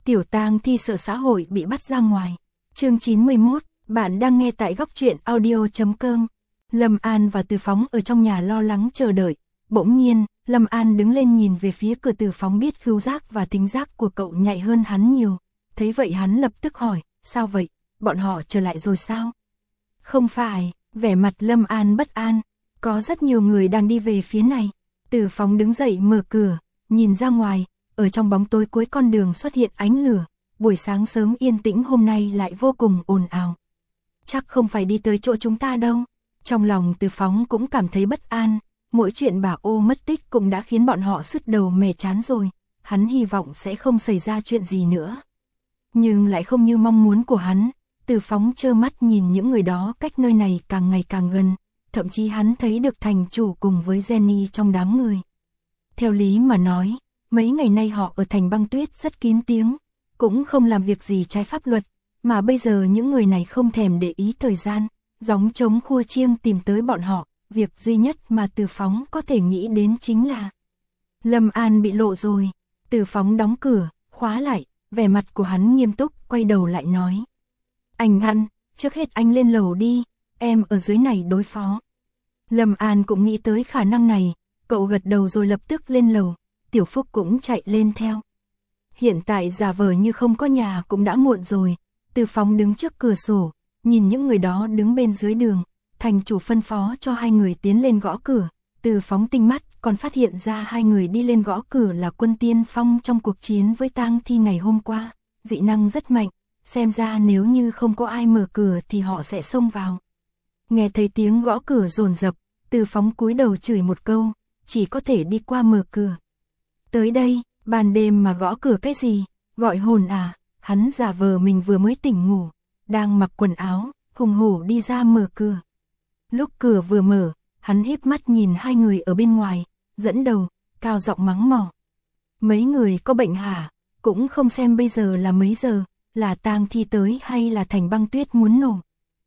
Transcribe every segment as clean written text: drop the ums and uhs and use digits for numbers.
Tiểu tang thi sợ xã hội bị bắt ra ngoài. Chương 91, bạn đang nghe tại góc truyện audio.com. Lâm An và Từ Phóng ở trong nhà lo lắng chờ đợi. Bỗng nhiên, Lâm An đứng lên nhìn về phía cửa. Từ Phóng biết khứu giác và thính giác của cậu nhạy hơn hắn nhiều. Thấy vậy hắn lập tức hỏi, sao vậy, bọn họ trở lại rồi sao? Không phải, vẻ mặt Lâm An bất an, có rất nhiều người đang đi về phía này. Từ Phóng đứng dậy mở cửa, nhìn ra ngoài, ở trong bóng tối cuối con đường xuất hiện ánh lửa. Buổi sáng sớm yên tĩnh hôm nay lại vô cùng ồn ào. Chắc không phải đi tới chỗ chúng ta đâu. Trong lòng Từ Phóng cũng cảm thấy bất an, mỗi chuyện bà Ô mất tích cũng đã khiến bọn họ sứt đầu mẻ chán rồi. Hắn hy vọng sẽ không xảy ra chuyện gì nữa. Nhưng lại không như mong muốn của hắn. Từ Phóng trơ mắt nhìn những người đó cách nơi này càng ngày càng gần. Thậm chí hắn thấy được thành chủ cùng với Jenny trong đám người. Theo lý mà nói, mấy ngày nay họ ở thành Băng Tuyết rất kín tiếng, cũng không làm việc gì trái pháp luật, mà bây giờ những người này không thèm để ý thời gian, gióng trống khua chiêng tìm tới bọn họ. Việc duy nhất mà Từ Phóng có thể nghĩ đến chính là Lâm An bị lộ rồi. Từ Phóng đóng cửa, khóa lại, vẻ mặt của hắn nghiêm túc, quay đầu lại nói. Anh Hăn, trước hết anh lên lầu đi, em ở dưới này đối phó. Lâm An cũng nghĩ tới khả năng này, cậu gật đầu rồi lập tức lên lầu. Tiểu Phúc cũng chạy lên theo. Hiện tại giả vờ như không có nhà cũng đã muộn rồi. Từ Phóng đứng trước cửa sổ, nhìn những người đó đứng bên dưới đường. Thành chủ phân phó cho hai người tiến lên gõ cửa. Từ Phóng tinh mắt còn phát hiện ra hai người đi lên gõ cửa là quân tiên phong trong cuộc chiến với tang thi ngày hôm qua. Dị năng rất mạnh, xem ra nếu như không có ai mở cửa thì họ sẽ xông vào. Nghe thấy tiếng gõ cửa dồn dập, Từ Phóng cúi đầu chửi một câu, chỉ có thể đi qua mở cửa. Tới đây, ban đêm mà gõ cửa cái gì, gọi hồn à? Hắn giả vờ mình vừa mới tỉnh ngủ, đang mặc quần áo, hùng hổ đi ra mở cửa. Lúc cửa vừa mở, hắn híp mắt nhìn hai người ở bên ngoài, dẫn đầu, cao giọng mắng mỏ. Mấy người có bệnh hả? Cũng không xem bây giờ là mấy giờ, là tang thi tới hay là thành Băng Tuyết muốn nổ?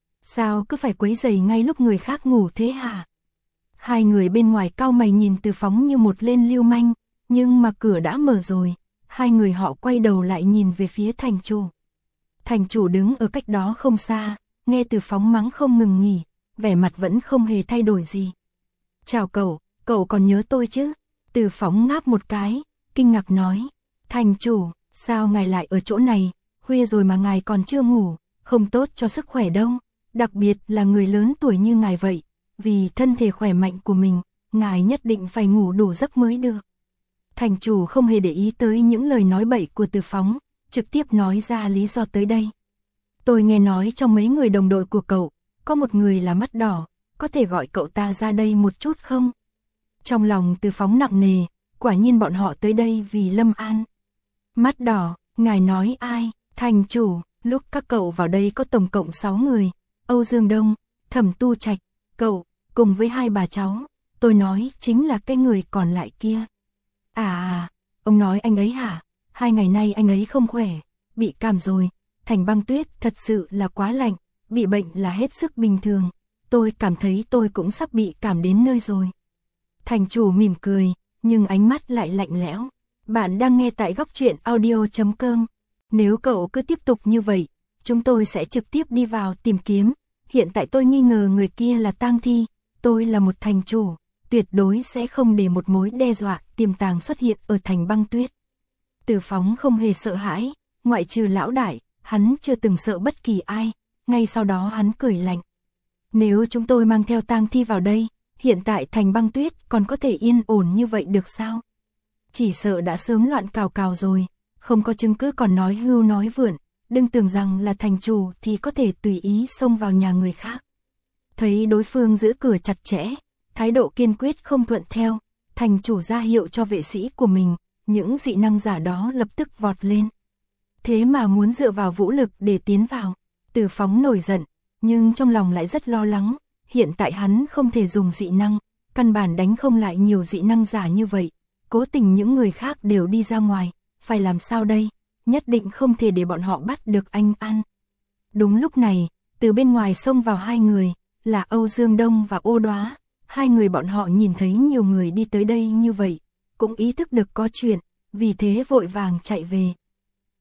Sao cứ phải quấy rầy ngay lúc người khác ngủ thế hả? Hai người bên ngoài cau mày nhìn Từ Phóng như một tên lưu manh, nhưng mà cửa đã mở rồi. Hai người họ quay đầu lại nhìn về phía thành chủ. Thành chủ đứng ở cách đó không xa, nghe Từ Phóng mắng không ngừng nghỉ, vẻ mặt vẫn không hề thay đổi gì. Chào cậu còn nhớ tôi chứ? Từ Phóng ngáp một cái, kinh ngạc nói. Thành chủ, sao ngài lại ở chỗ này, khuya rồi mà ngài còn chưa ngủ, không tốt cho sức khỏe đâu, đặc biệt là người lớn tuổi như ngài vậy, vì thân thể khỏe mạnh của mình, ngài nhất định phải ngủ đủ giấc mới được. Thành chủ không hề để ý tới những lời nói bậy của Từ Phóng, trực tiếp nói ra lý do tới đây. Tôi nghe nói trong mấy người đồng đội của cậu, có một người là mắt đỏ, có thể gọi cậu ta ra đây một chút không? Trong lòng Từ Phóng nặng nề, quả nhiên bọn họ tới đây vì Lâm An. Mắt đỏ, ngài nói ai? Thành chủ, lúc các cậu vào đây có tổng cộng 6 người, Âu Dương Đông, Thẩm Tu Trạch, cậu, cùng với hai bà cháu, tôi nói chính là cái người còn lại kia. Ông nói anh ấy hả? 2 ngày nay anh ấy không khỏe, bị cảm rồi, thành Băng Tuyết thật sự là quá lạnh, bị bệnh là hết sức bình thường, tôi cảm thấy tôi cũng sắp bị cảm đến nơi rồi. Thành chủ mỉm cười, nhưng ánh mắt lại lạnh lẽo. Bạn đang nghe tại góc truyện audio.com. Nếu cậu cứ tiếp tục như vậy, chúng tôi sẽ trực tiếp đi vào tìm kiếm. Hiện tại tôi nghi ngờ người kia là tang thi, tôi là một thành chủ, tuyệt đối sẽ không để một mối đe dọa tiềm tàng xuất hiện ở thành Băng Tuyết. Từ Phóng không hề sợ hãi, ngoại trừ lão đại, hắn chưa từng sợ bất kỳ ai. Ngay sau đó hắn cười lạnh. Nếu chúng tôi mang theo tang thi vào đây, hiện tại thành Băng Tuyết còn có thể yên ổn như vậy được sao? Chỉ sợ đã sớm loạn cào cào rồi, không có chứng cứ còn nói hưu nói vượn, đừng tưởng rằng là thành chủ thì có thể tùy ý xông vào nhà người khác. Thấy đối phương giữ cửa chặt chẽ, thái độ kiên quyết không thuận theo, thành chủ ra hiệu cho vệ sĩ của mình, những dị năng giả đó lập tức vọt lên. Thế mà muốn dựa vào vũ lực để tiến vào. Từ Phóng nổi giận, nhưng trong lòng lại rất lo lắng, hiện tại hắn không thể dùng dị năng, căn bản đánh không lại nhiều dị năng giả như vậy, cố tình những người khác đều đi ra ngoài, phải làm sao đây, nhất định không thể để bọn họ bắt được anh An. Đúng lúc này, từ bên ngoài xông vào hai người, là Âu Dương Đông và Ô Đóa, hai người bọn họ nhìn thấy nhiều người đi tới đây như vậy, cũng ý thức được có chuyện, vì thế vội vàng chạy về.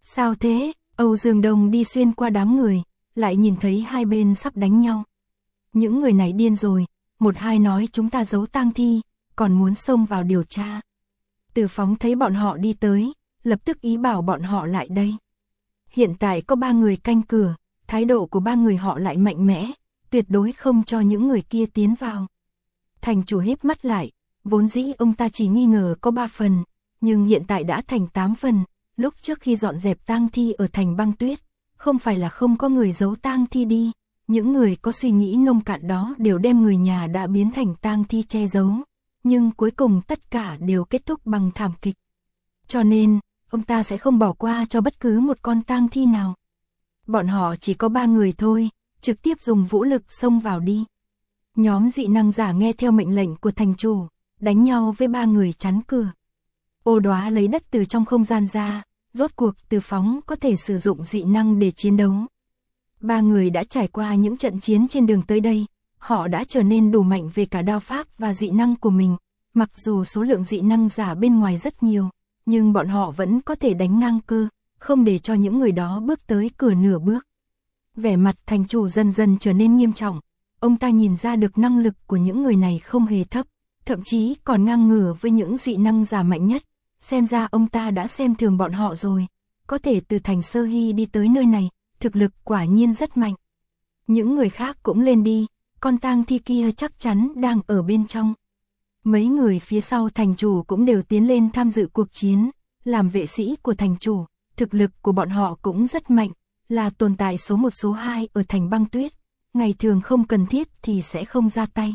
Sao thế? Âu Dương Đông đi xuyên qua đám người, lại nhìn thấy hai bên sắp đánh nhau. Những người này điên rồi, một hai nói chúng ta giấu tang thi, còn muốn xông vào điều tra. Từ Phóng thấy bọn họ đi tới, lập tức ý bảo bọn họ lại đây. Hiện tại có 3 người canh cửa, thái độ của 3 người họ lại mạnh mẽ, tuyệt đối không cho những người kia tiến vào. Thành chủ híp mắt lại, vốn dĩ ông ta chỉ nghi ngờ có 3 phần, nhưng hiện tại đã thành 8 phần. Lúc trước khi dọn dẹp tang thi ở thành Băng Tuyết, không phải là không có người giấu tang thi đi, những người có suy nghĩ nông cạn đó đều đem người nhà đã biến thành tang thi che giấu, nhưng cuối cùng tất cả đều kết thúc bằng thảm kịch. Cho nên, ông ta sẽ không bỏ qua cho bất cứ một con tang thi nào. Bọn họ chỉ có 3 người thôi, trực tiếp dùng vũ lực xông vào đi. Nhóm dị năng giả nghe theo mệnh lệnh của thành chủ, đánh nhau với 3 người chắn cửa. Ô Đóa lấy đất từ trong không gian ra, rốt cuộc Từ Phóng có thể sử dụng dị năng để chiến đấu. 3 người đã trải qua những trận chiến trên đường tới đây, họ đã trở nên đủ mạnh về cả đao pháp và dị năng của mình. Mặc dù số lượng dị năng giả bên ngoài rất nhiều, nhưng bọn họ vẫn có thể đánh ngang cơ, không để cho những người đó bước tới cửa nửa bước. Vẻ mặt thành chủ dần dần trở nên nghiêm trọng, ông ta nhìn ra được năng lực của những người này không hề thấp, thậm chí còn ngang ngửa với những dị năng giả mạnh nhất. Xem ra ông ta đã xem thường bọn họ rồi, có thể từ thành Sơ Hy đi tới nơi này, thực lực quả nhiên rất mạnh. Những người khác cũng lên đi, con tang thi kia chắc chắn đang ở bên trong. Mấy người phía sau thành chủ cũng đều tiến lên tham dự cuộc chiến, làm vệ sĩ của thành chủ, thực lực của bọn họ cũng rất mạnh, là tồn tại số 1 số 2 ở thành Băng Tuyết, ngày thường không cần thiết thì sẽ không ra tay.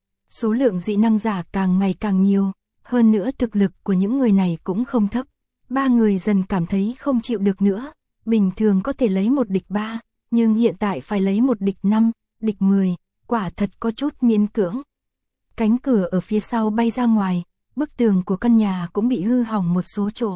Số lượng dị năng giả càng ngày càng nhiều, hơn nữa thực lực của những người này cũng không thấp. 3 người dần cảm thấy không chịu được nữa, bình thường có thể lấy 1 địch 3, nhưng hiện tại phải lấy 1 địch 5, địch 10, quả thật có chút miễn cưỡng. Cánh cửa ở phía sau bay ra ngoài, bức tường của căn nhà cũng bị hư hỏng một số chỗ.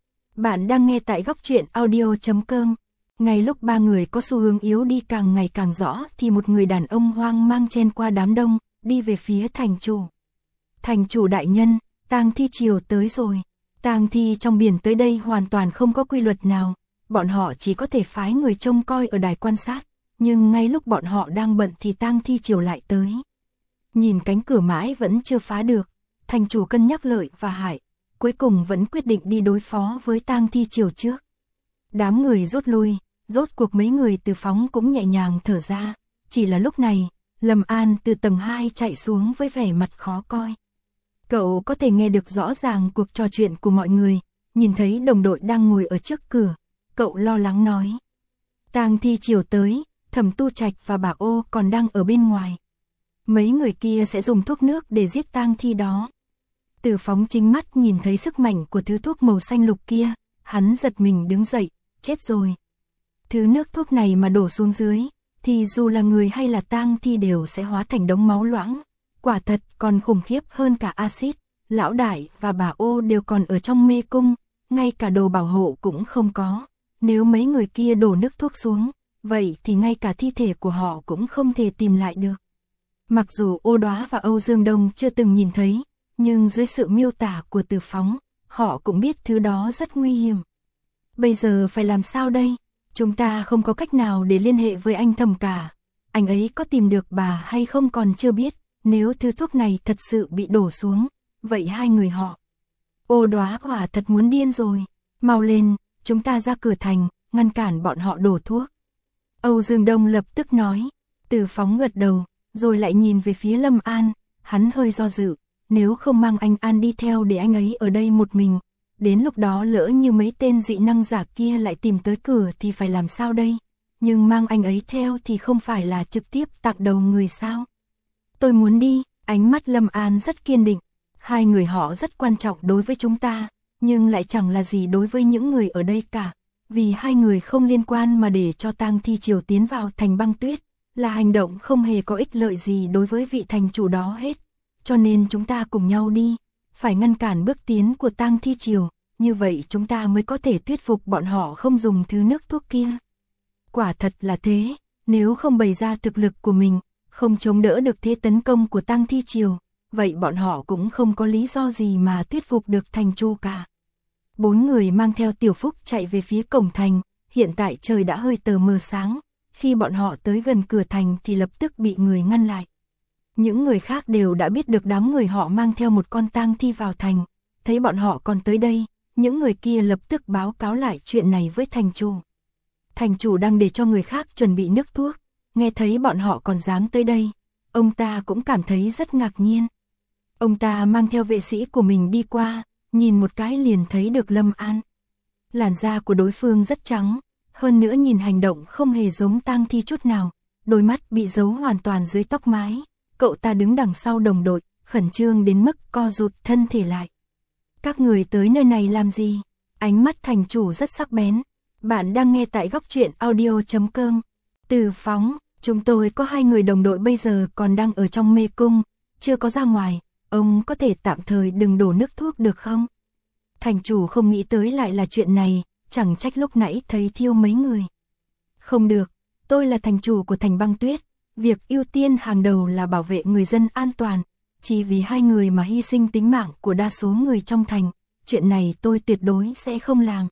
Bạn đang nghe tại Góc Truyện Audio.com. Ngay lúc 3 người có xu hướng yếu đi càng ngày càng rõ thì một người đàn ông hoang mang chen qua đám đông, đi về phía thành chủ. Thành chủ đại nhân, tang thi triều tới rồi. Tang thi trong biển tới đây hoàn toàn không có quy luật nào, bọn họ chỉ có thể phái người trông coi ở đài quan sát, nhưng ngay lúc bọn họ đang bận thì tang thi triều lại tới. Nhìn cánh cửa mãi vẫn chưa phá được, thành chủ cân nhắc lợi và hại, cuối cùng vẫn quyết định đi đối phó với tang thi triều trước. Đám người rút lui, rốt cuộc mấy người Từ Phóng cũng nhẹ nhàng thở ra, chỉ là lúc này, Lâm An từ tầng 2 chạy xuống với vẻ mặt khó coi. Cậu có thể nghe được rõ ràng cuộc trò chuyện của mọi người, nhìn thấy đồng đội đang ngồi ở trước cửa, cậu lo lắng nói. Tang thi triều tới, Thẩm Tu Trạch và bà Ô còn đang ở bên ngoài. Mấy người kia sẽ dùng thuốc nước để giết tang thi đó. Từ Phóng chính mắt nhìn thấy sức mạnh của thứ thuốc màu xanh lục kia, hắn giật mình đứng dậy, chết rồi. Thứ nước thuốc này mà đổ xuống dưới, thì dù là người hay là tang thi đều sẽ hóa thành đống máu loãng. Quả thật còn khủng khiếp hơn cả axit. Lão đại và bà Ô đều còn ở trong mê cung, ngay cả đồ bảo hộ cũng không có. Nếu mấy người kia đổ nước thuốc xuống, vậy thì ngay cả thi thể của họ cũng không thể tìm lại được. Mặc dù Ô Đóa và Âu Dương Đông chưa từng nhìn thấy, nhưng dưới sự miêu tả của Từ Phóng, họ cũng biết thứ đó rất nguy hiểm. Bây giờ phải làm sao đây? Chúng ta không có cách nào để liên hệ với anh Thẩm cả. Anh ấy có tìm được bà hay không còn chưa biết. Nếu thứ thuốc này thật sự bị đổ xuống, vậy hai người họ. Ô Đóa quả thật muốn điên rồi. Mau lên, chúng ta ra cửa thành, ngăn cản bọn họ đổ thuốc. Âu Dương Đông lập tức nói. Từ Phóng gật đầu, rồi lại nhìn về phía Lâm An. Hắn hơi do dự, nếu không mang anh An đi theo để anh ấy ở đây một mình. Đến lúc đó lỡ như mấy tên dị năng giả kia lại tìm tới cửa thì phải làm sao đây? Nhưng mang anh ấy theo thì không phải là trực tiếp tặng đầu người sao? Tôi muốn đi, ánh mắt Lâm An rất kiên định. Hai người họ rất quan trọng đối với chúng ta, nhưng lại chẳng là gì đối với những người ở đây cả. Vì hai người không liên quan mà để cho tang thi triều tiến vào thành Băng Tuyết, là hành động không hề có ích lợi gì đối với vị thành chủ đó hết. Cho nên chúng ta cùng nhau đi, phải ngăn cản bước tiến của tang thi triều, như vậy chúng ta mới có thể thuyết phục bọn họ không dùng thứ nước thuốc kia. Quả thật là thế, nếu không bày ra thực lực của mình, không chống đỡ được thế tấn công của tang thi triều, vậy bọn họ cũng không có lý do gì mà thuyết phục được thành chủ cả. 4 người mang theo Tiểu Phúc chạy về phía cổng thành, hiện tại trời đã hơi tờ mờ sáng, khi bọn họ tới gần cửa thành thì lập tức bị người ngăn lại. Những người khác đều đã biết được đám người họ mang theo một con tang thi vào thành, thấy bọn họ còn tới đây, những người kia lập tức báo cáo lại chuyện này với thành chủ. Thành chủ đang để cho người khác chuẩn bị nước thuốc, nghe thấy bọn họ còn dám tới đây, ông ta cũng cảm thấy rất ngạc nhiên. Ông ta mang theo vệ sĩ của mình đi qua, nhìn một cái liền thấy được Lâm An. Làn da của đối phương rất trắng, hơn nữa nhìn hành động không hề giống tang thi chút nào, đôi mắt bị giấu hoàn toàn dưới tóc mái. Cậu ta đứng đằng sau đồng đội, khẩn trương đến mức co rụt thân thể lại. Các người tới nơi này làm gì? Ánh mắt thành chủ rất sắc bén. Bạn đang nghe tại góc truyện audio.com. Từ Phóng, chúng tôi có 2 người đồng đội bây giờ còn đang ở trong mê cung, chưa có ra ngoài, ông có thể tạm thời đừng đổ nước thuốc được không? Thành chủ không nghĩ tới lại là chuyện này, chẳng trách lúc nãy thấy thiêu mấy người. Không được, tôi là thành chủ của thành Băng Tuyết, việc ưu tiên hàng đầu là bảo vệ người dân an toàn, chỉ vì 2 người mà hy sinh tính mạng của đa số người trong thành, chuyện này tôi tuyệt đối sẽ không làm.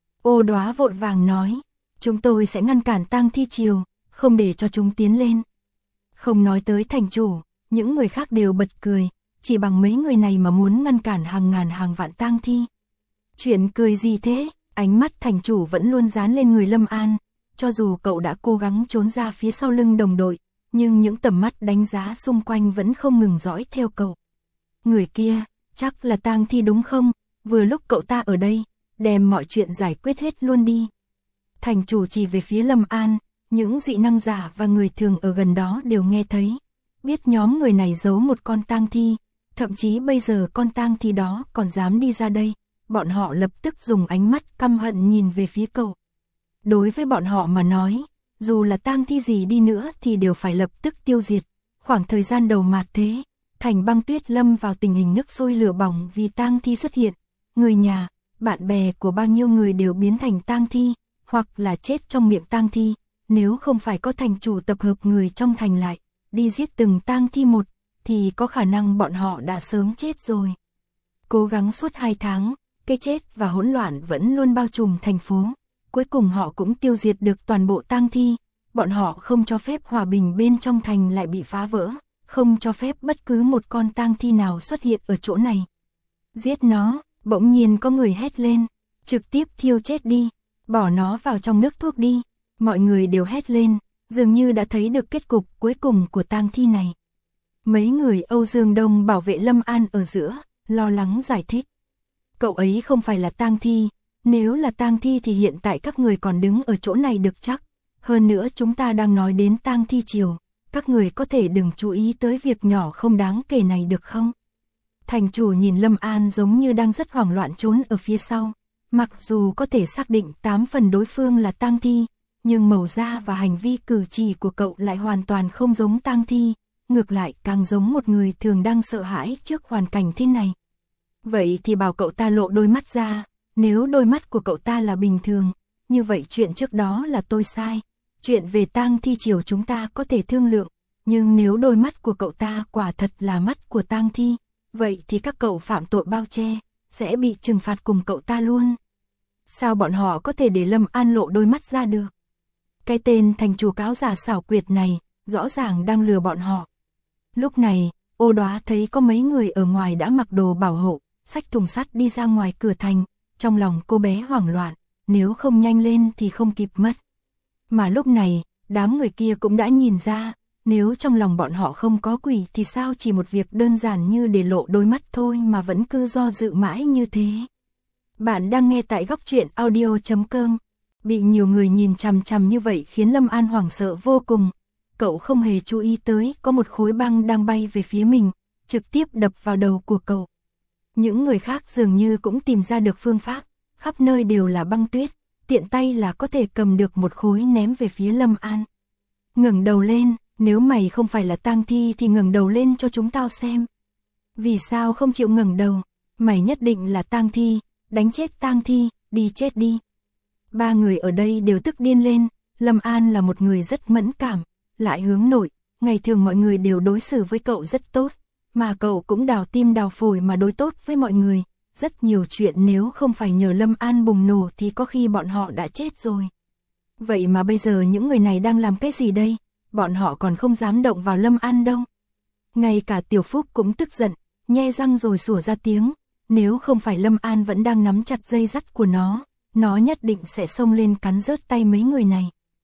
Ô Đóa vội vàng nói, chúng tôi sẽ ngăn cản tang thi triều, không để cho chúng tiến lên. Không nói tới thành chủ, những người khác đều bật cười, chỉ bằng mấy người này mà muốn ngăn cản hàng ngàn hàng vạn tang thi. Chuyện cười gì thế? Ánh mắt thành chủ vẫn luôn dán lên người Lâm An, cho dù cậu đã cố gắng trốn ra phía sau lưng đồng đội, nhưng những tầm mắt đánh giá xung quanh vẫn không ngừng dõi theo cậu. Người kia, chắc là tang thi đúng không? Vừa lúc cậu ta ở đây, đem mọi chuyện giải quyết hết luôn đi. Thành chủ chỉ về phía Lâm An, những dị năng giả và người thường ở gần đó đều nghe thấy, biết nhóm người này giấu một con tang thi, thậm chí bây giờ con tang thi đó còn dám đi ra đây, bọn họ lập tức dùng ánh mắt căm hận nhìn về phía cậu. Đối với bọn họ mà nói, dù là tang thi gì đi nữa thì đều phải lập tức tiêu diệt. Khoảng thời gian đầu mạt thế, thành Băng Tuyết lâm vào tình hình nước sôi lửa bỏng vì tang thi xuất hiện. Người nhà, bạn bè của bao nhiêu người đều biến thành tang thi, hoặc là chết trong miệng tang thi. Nếu không phải có thành chủ tập hợp người trong thành lại, đi giết từng tang thi một, thì có khả năng bọn họ đã sớm chết rồi. Cố gắng suốt 2 tháng, cái chết và hỗn loạn vẫn luôn bao trùm thành phố. Cuối cùng họ cũng tiêu diệt được toàn bộ tang thi, bọn họ không cho phép hòa bình bên trong thành lại bị phá vỡ, không cho phép bất cứ một con tang thi nào xuất hiện ở chỗ này. Giết nó, bỗng nhiên có người hét lên, trực tiếp thiêu chết đi, bỏ nó vào trong nước thuốc đi. Mọi người đều hét lên, dường như đã thấy được kết cục cuối cùng của tang thi này. Mấy người Âu Dương Đông bảo vệ Lâm An ở giữa, lo lắng giải thích. Cậu ấy không phải là tang thi, nếu là tang thi thì hiện tại các người còn đứng ở chỗ này được chắc. Hơn nữa chúng ta đang nói đến tang thi triều, các người có thể đừng chú ý tới việc nhỏ không đáng kể này được không? Thành chủ nhìn Lâm An giống như đang rất hoảng loạn trốn ở phía sau. Mặc dù có thể xác định 8 phần đối phương là tang thi, nhưng màu da và hành vi cử chỉ của cậu lại hoàn toàn không giống tang thi, ngược lại càng giống một người thường đang sợ hãi trước hoàn cảnh thế này. Vậy thì bảo cậu ta lộ đôi mắt ra, nếu đôi mắt của cậu ta là bình thường, như vậy chuyện trước đó là tôi sai. Chuyện về tang thi triều chúng ta có thể thương lượng, nhưng nếu đôi mắt của cậu ta quả thật là mắt của tang thi, vậy thì các cậu phạm tội bao che, sẽ bị trừng phạt cùng cậu ta luôn. Sao bọn họ có thể để Lâm An lộ đôi mắt ra được? Cái tên thành chủ cáo giả xảo quyệt này, rõ ràng đang lừa bọn họ. Lúc này, Ô Đóa thấy có mấy người ở ngoài đã mặc đồ bảo hộ, xách thùng sắt đi ra ngoài cửa thành, trong lòng cô bé hoảng loạn, nếu không nhanh lên thì không kịp mất. Mà lúc này, đám người kia cũng đã nhìn ra, nếu trong lòng bọn họ không có quỷ thì sao chỉ một việc đơn giản như để lộ đôi mắt thôi mà vẫn cứ do dự mãi như thế. Bạn đang nghe tại góc truyện audio.com. Bị nhiều người nhìn chằm chằm như vậy khiến Lâm An hoảng sợ vô cùng. Cậu không hề chú ý tới có một khối băng đang bay về phía mình, trực tiếp đập vào đầu của cậu. Những người khác dường như cũng tìm ra được phương pháp, khắp nơi đều là băng tuyết, tiện tay là có thể cầm được một khối ném về phía Lâm An. Ngẩng đầu lên, nếu mày không phải là tang thi thì ngẩng đầu lên cho chúng tao xem. Vì sao không chịu ngẩng đầu? Mày nhất định là tang thi, đánh chết tang thi, đi chết đi. 3 người ở đây đều tức điên lên, Lâm An là một người rất mẫn cảm, lại hướng nội, ngày thường mọi người đều đối xử với cậu rất tốt, mà cậu cũng đào tim đào phổi mà đối tốt với mọi người, rất nhiều chuyện nếu không phải nhờ Lâm An bùng nổ thì có khi bọn họ đã chết rồi. Vậy mà bây giờ những người này đang làm cái gì đây? Bọn họ còn không dám động vào Lâm An đâu. Ngay cả Tiểu Phúc cũng tức giận, nhe răng rồi sủa ra tiếng. Nếu không phải Lâm An vẫn đang nắm chặt dây dắt của nó nhất định sẽ xông lên cắn rớt tay mấy người này.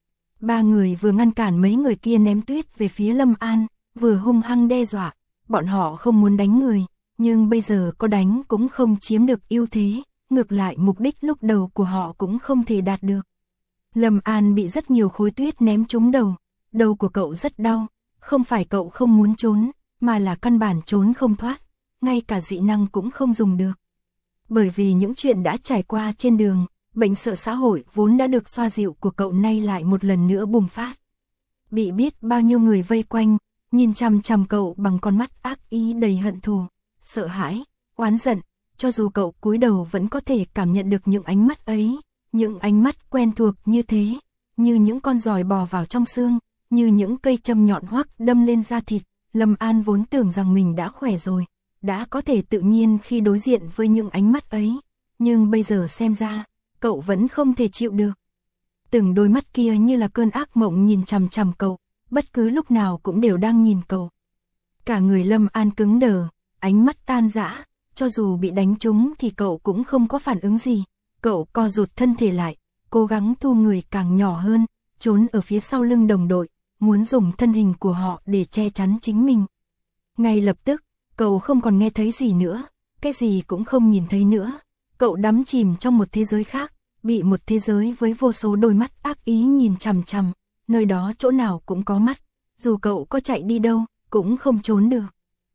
Ba người vừa ngăn cản mấy người kia ném tuyết về phía Lâm An, vừa hung hăng đe dọa. Bọn họ không muốn đánh người, nhưng bây giờ có đánh cũng không chiếm được ưu thế, ngược lại mục đích lúc đầu của họ cũng không thể đạt được. Lâm An bị rất nhiều khối tuyết ném trúng đầu của cậu rất đau, không phải cậu không muốn trốn, mà là căn bản trốn không thoát, ngay cả dị năng cũng không dùng được. Bởi vì những chuyện đã trải qua trên đường, bệnh sợ xã hội vốn đã được xoa dịu của cậu nay lại một lần nữa bùng phát. Bị biết bao nhiêu người vây quanh, nhìn chằm chằm cậu bằng con mắt ác ý đầy hận thù, sợ hãi, oán giận, cho dù cậu cúi đầu vẫn có thể cảm nhận được những ánh mắt ấy, những ánh mắt quen thuộc như thế, như những con giòi bò vào trong xương, như những cây châm nhọn hoắc đâm lên da thịt. Lâm An vốn tưởng rằng mình đã khỏe rồi, đã có thể tự nhiên khi đối diện với những ánh mắt ấy, nhưng bây giờ xem ra, cậu vẫn không thể chịu được. Từng đôi mắt kia như là cơn ác mộng nhìn chằm chằm cậu, bất cứ lúc nào cũng đều đang nhìn cậu. Cả người Lâm An cứng đờ, ánh mắt tan rã, cho dù bị đánh trúng thì cậu cũng không có phản ứng gì. Cậu co rụt thân thể lại, cố gắng thu người càng nhỏ hơn, trốn ở phía sau lưng đồng đội, muốn dùng thân hình của họ để che chắn chính mình. Ngay lập tức, cậu không còn nghe thấy gì nữa, cái gì cũng không nhìn thấy nữa. Cậu đắm chìm trong một thế giới khác, bị một thế giới với vô số đôi mắt ác ý nhìn chằm chằm, nơi đó chỗ nào cũng có mắt, dù cậu có chạy đi đâu, cũng không trốn được.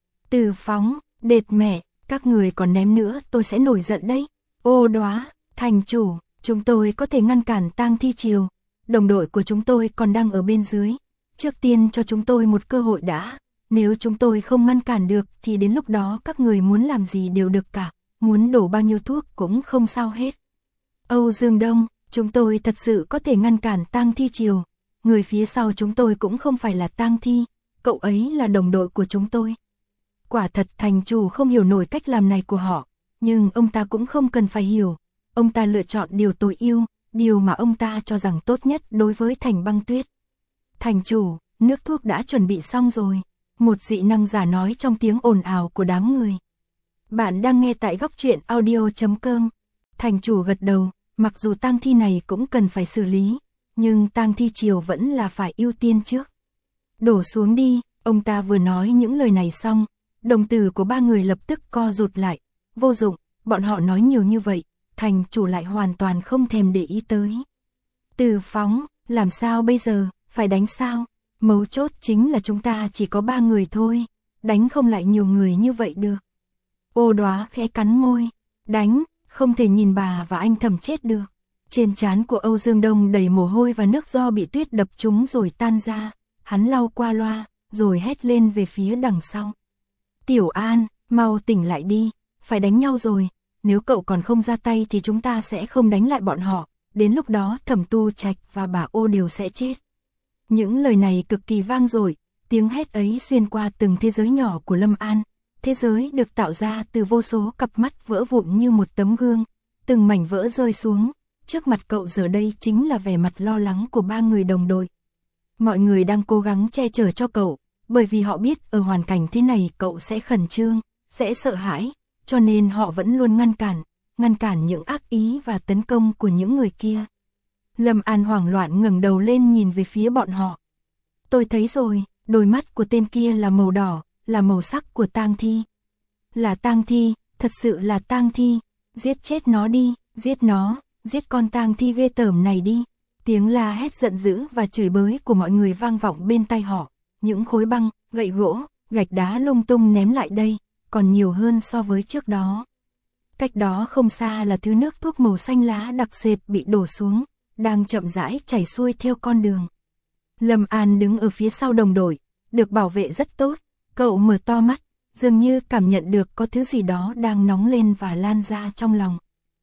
Từ Phóng, đệt mẹ, các người còn ném nữa tôi sẽ nổi giận đấy. Ô Đóa, thành chủ, chúng tôi có thể ngăn cản tang thi triều, đồng đội của chúng tôi còn đang ở bên dưới. Trước tiên cho chúng tôi một cơ hội đã, nếu chúng tôi không ngăn cản được thì đến lúc đó các người muốn làm gì đều được cả, muốn đổ bao nhiêu thuốc cũng không sao hết. Âu Dương Đông, chúng tôi thật sự có thể ngăn cản tang thi triều, người phía sau chúng tôi cũng không phải là tang thi, cậu ấy là đồng đội của chúng tôi. Quả thật thành chủ không hiểu nổi cách làm này của họ, nhưng ông ta cũng không cần phải hiểu, ông ta lựa chọn điều tối ưu, điều mà ông ta cho rằng tốt nhất đối với Thành Băng Tuyết. Thành chủ, nước thuốc đã chuẩn bị xong rồi, một dị năng giả nói trong tiếng ồn ào của đám người. Bạn đang nghe tại góc truyện audio.com. Thành chủ gật đầu, mặc dù tang thi này cũng cần phải xử lý, nhưng tang thi triều vẫn là phải ưu tiên trước. Đổ xuống đi, ông ta vừa nói những lời này xong, đồng tử của ba người lập tức co rụt lại, vô dụng, bọn họ nói nhiều như vậy, thành chủ lại hoàn toàn không thèm để ý tới. Từ Phóng, làm sao bây giờ, phải đánh sao? Mấu chốt chính là chúng ta chỉ có 3 người thôi, đánh không lại nhiều người như vậy được. Ô Đóa khẽ cắn môi, đánh, không thể nhìn bà và anh Thẩm chết được. Trên trán của Âu Dương Đông đầy mồ hôi và nước do bị tuyết đập trúng rồi tan ra, hắn lau qua loa, rồi hét lên về phía đằng sau. Tiểu An, mau tỉnh lại đi, phải đánh nhau rồi, nếu cậu còn không ra tay thì chúng ta sẽ không đánh lại bọn họ, đến lúc đó Thẩm Tu Trạch và bà Ô đều sẽ chết. Những lời này cực kỳ vang dội, tiếng hét ấy xuyên qua từng thế giới nhỏ của Lâm An. Thế giới được tạo ra từ vô số cặp mắt vỡ vụn như một tấm gương, từng mảnh vỡ rơi xuống, trước mặt cậu giờ đây chính là vẻ mặt lo lắng của 3 người đồng đội. Mọi người đang cố gắng che chở cho cậu, bởi vì họ biết ở hoàn cảnh thế này cậu sẽ khẩn trương, sẽ sợ hãi, cho nên họ vẫn luôn ngăn cản những ác ý và tấn công của những người kia. Lâm An hoảng loạn ngẩng đầu lên nhìn về phía bọn họ. Tôi thấy rồi, đôi mắt của tên kia là màu đỏ, là màu sắc của tang thi. Là tang thi, thật sự là tang thi, giết chết nó đi, giết nó, giết con tang thi ghê tởm này đi. Tiếng la hét giận dữ và chửi bới của mọi người vang vọng bên tai họ, những khối băng, gậy gỗ, gạch đá lung tung ném lại đây, còn nhiều hơn so với trước đó. Cách đó không xa là thứ nước thuốc màu xanh lá đặc sệt bị đổ xuống, đang chậm rãi chảy xuôi theo con đường. Lâm An đứng ở phía sau đồng đội, được bảo vệ rất tốt, cậu mở to mắt, dường như cảm nhận được có thứ gì đó đang nóng lên và lan ra trong lòng.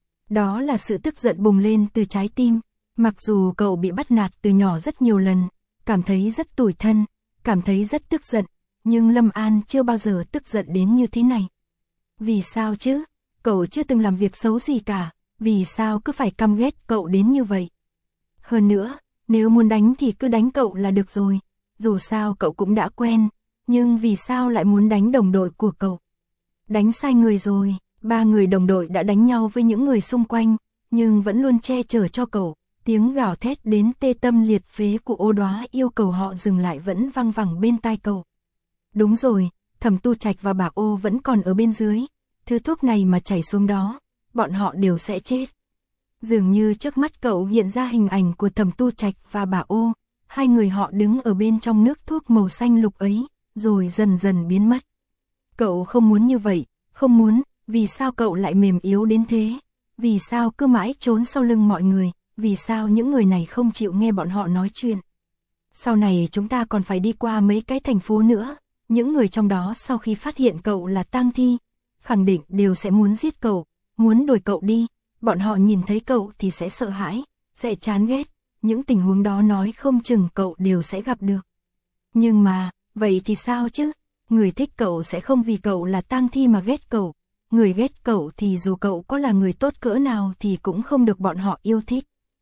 Đó là sự tức giận bùng lên từ trái tim, mặc dù cậu bị bắt nạt từ nhỏ rất nhiều lần, cảm thấy rất tủi thân, cảm thấy rất tức giận, nhưng Lâm An chưa bao giờ tức giận đến như thế này. Vì sao chứ? Cậu chưa từng làm việc xấu gì cả, vì sao cứ phải căm ghét cậu đến như vậy? Hơn nữa, nếu muốn đánh thì cứ đánh cậu là được rồi, dù sao cậu cũng đã quen, nhưng vì sao lại muốn đánh đồng đội của cậu? Đánh sai người rồi, 3 người đồng đội đã đánh nhau với những người xung quanh, nhưng vẫn luôn che chở cho cậu. Tiếng gào thét đến tê tâm liệt phế của Ô Đóa yêu cầu họ dừng lại vẫn vang vẳng bên tai cậu. Đúng rồi, Thẩm Tu Trạch và Bà Ô vẫn còn ở bên dưới, thứ thuốc này mà chảy xuống đó, bọn họ đều sẽ chết. Dường như trước mắt cậu hiện ra hình ảnh của Thẩm Tu Trạch và Bà Ô, hai người họ đứng ở bên trong nước thuốc màu xanh lục ấy, rồi dần dần biến mất. Cậu không muốn như vậy, không muốn, vì sao cậu lại mềm yếu đến thế? Vì sao cứ mãi trốn sau lưng mọi người? Vì sao những người này không chịu nghe bọn họ nói chuyện? Sau này chúng ta còn phải đi qua mấy cái thành phố nữa, những người trong đó sau khi phát hiện cậu là tang thi, khẳng định đều sẽ muốn giết cậu, muốn đuổi cậu đi, bọn họ nhìn thấy cậu thì sẽ sợ hãi, sẽ chán ghét, những tình huống đó nói không chừng cậu đều sẽ gặp được. Nhưng mà, vậy thì sao chứ? Người thích cậu sẽ không vì cậu là tang thi mà ghét cậu, người ghét cậu thì dù cậu có là người tốt cỡ nào thì cũng không được bọn họ yêu thích.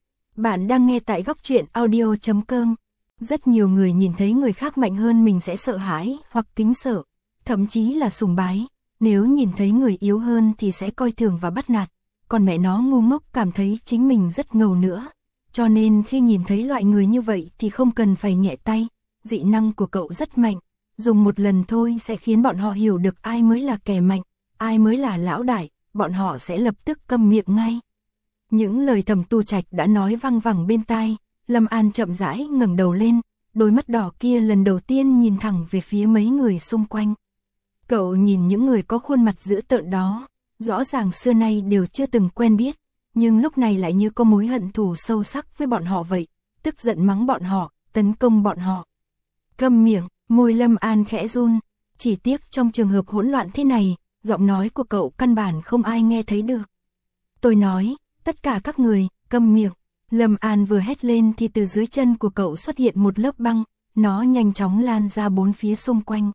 Bạn đang nghe tại góc truyện audio.com. Rất nhiều người nhìn thấy người khác mạnh hơn mình sẽ sợ hãi hoặc kính sợ, thậm chí là sùng bái. Nếu nhìn thấy người yếu hơn thì sẽ coi thường và bắt nạt. Còn mẹ nó ngu ngốc cảm thấy chính mình rất ngầu nữa. Cho nên khi nhìn thấy loại người như vậy thì không cần phải nhẹ tay. Dị năng của cậu rất mạnh. Dùng một lần thôi sẽ khiến bọn họ hiểu được ai mới là kẻ mạnh, ai mới là lão đại. Bọn họ sẽ lập tức câm miệng ngay. Những lời Thẩm Tu Trạch đã nói vang vẳng bên tai. Lâm An chậm rãi ngẩng đầu lên, đôi mắt đỏ kia lần đầu tiên nhìn thẳng về phía mấy người xung quanh. Cậu nhìn những người có khuôn mặt dữ tợn đó, rõ ràng xưa nay đều chưa từng quen biết, nhưng lúc này lại như có mối hận thù sâu sắc với bọn họ vậy, tức giận mắng bọn họ, tấn công bọn họ. Câm miệng, môi Lâm An khẽ run, chỉ tiếc trong trường hợp hỗn loạn thế này, giọng nói của cậu căn bản không ai nghe thấy được. Tôi nói, tất cả các người, câm miệng. Lâm An vừa hét lên thì từ dưới chân của cậu xuất hiện một lớp băng, nó nhanh chóng lan ra bốn phía xung quanh.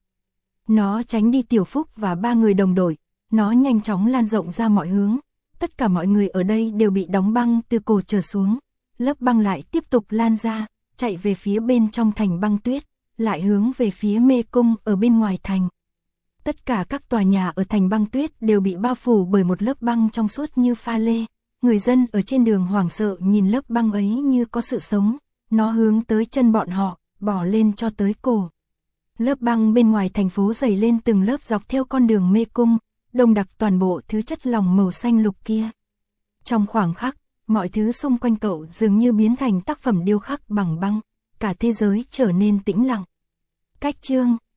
Nó tránh đi Tiểu Phúc và 3 người đồng đội, nó nhanh chóng lan rộng ra mọi hướng. Tất cả mọi người ở đây đều bị đóng băng từ cổ trở xuống. Lớp băng lại tiếp tục lan ra, chạy về phía bên trong thành băng tuyết, lại hướng về phía mê cung ở bên ngoài thành. Tất cả các tòa nhà ở thành băng tuyết đều bị bao phủ bởi một lớp băng trong suốt như pha lê. Người dân ở trên đường hoảng sợ nhìn lớp băng ấy như có sự sống, nó hướng tới chân bọn họ, bỏ lên cho tới cổ. Lớp băng bên ngoài thành phố dày lên từng lớp dọc theo con đường mê cung, đông đặc toàn bộ thứ chất lỏng màu xanh lục kia. Trong khoảng khắc, mọi thứ xung quanh cậu dường như biến thành tác phẩm điêu khắc bằng băng, cả thế giới trở nên tĩnh lặng. Cách chương